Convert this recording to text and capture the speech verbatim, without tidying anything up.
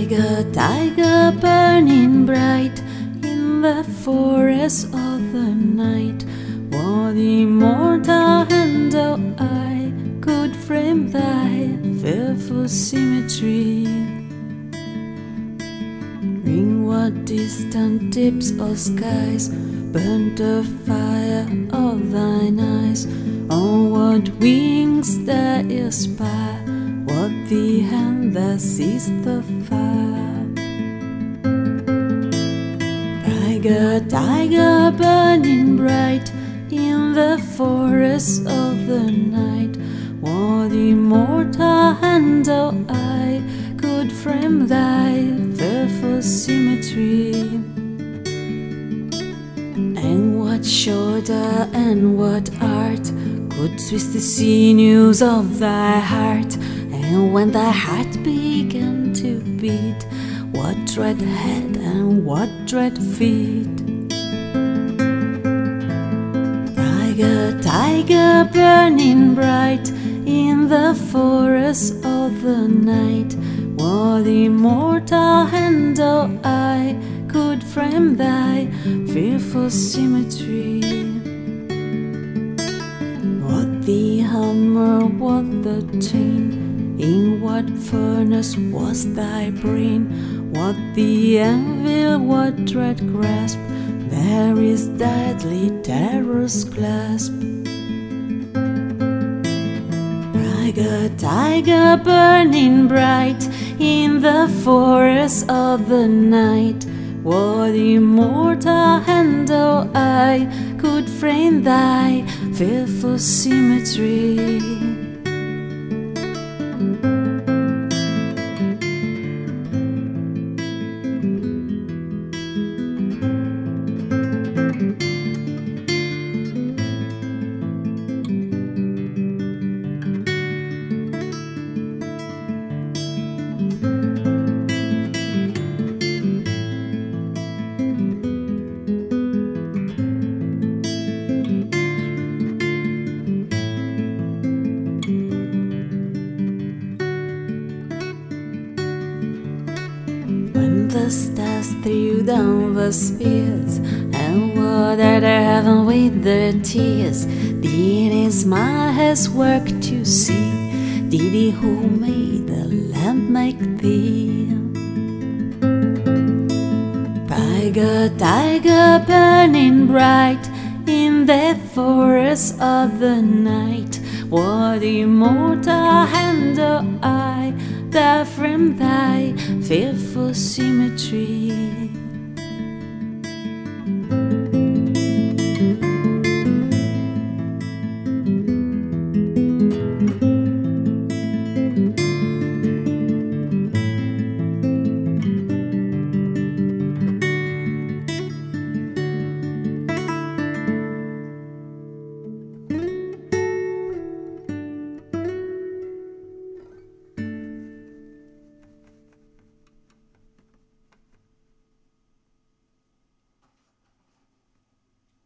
Tiger, tiger, burning bright in the forest of the night. What immortal hand of eye could frame thy fearful symmetry? In what distant deeps of skies burnt the fire of thine eyes? On what wings that aspire? What the hand that sees the fire? Tiger, tiger, burning bright in the forest of the night. What immortal hand or eye could frame thy fearful symmetry? And what shoulder and what art could twist the sinews of thy heart? And when thy heart began to beat, what dread head and what dread feet? Tiger, tiger, burning bright in the forest of the night. What immortal hand or eye could frame thy fearful symmetry? What the hammer, what the chain? In what furnace was thy brain? What the anvil, what dread grasp? There is deadly terror's clasp. Tiger, tiger, burning bright in the forest of the night. What immortal hand or eye could frame thy fearful symmetry? When the stars threw down the spears and watered the heaven with their tears, did his smile his work to see? Did he who made the lamp make thee? Tiger, tiger, burning bright in the forest of the night. What immortal hand or eye that framed thy fearful symmetry?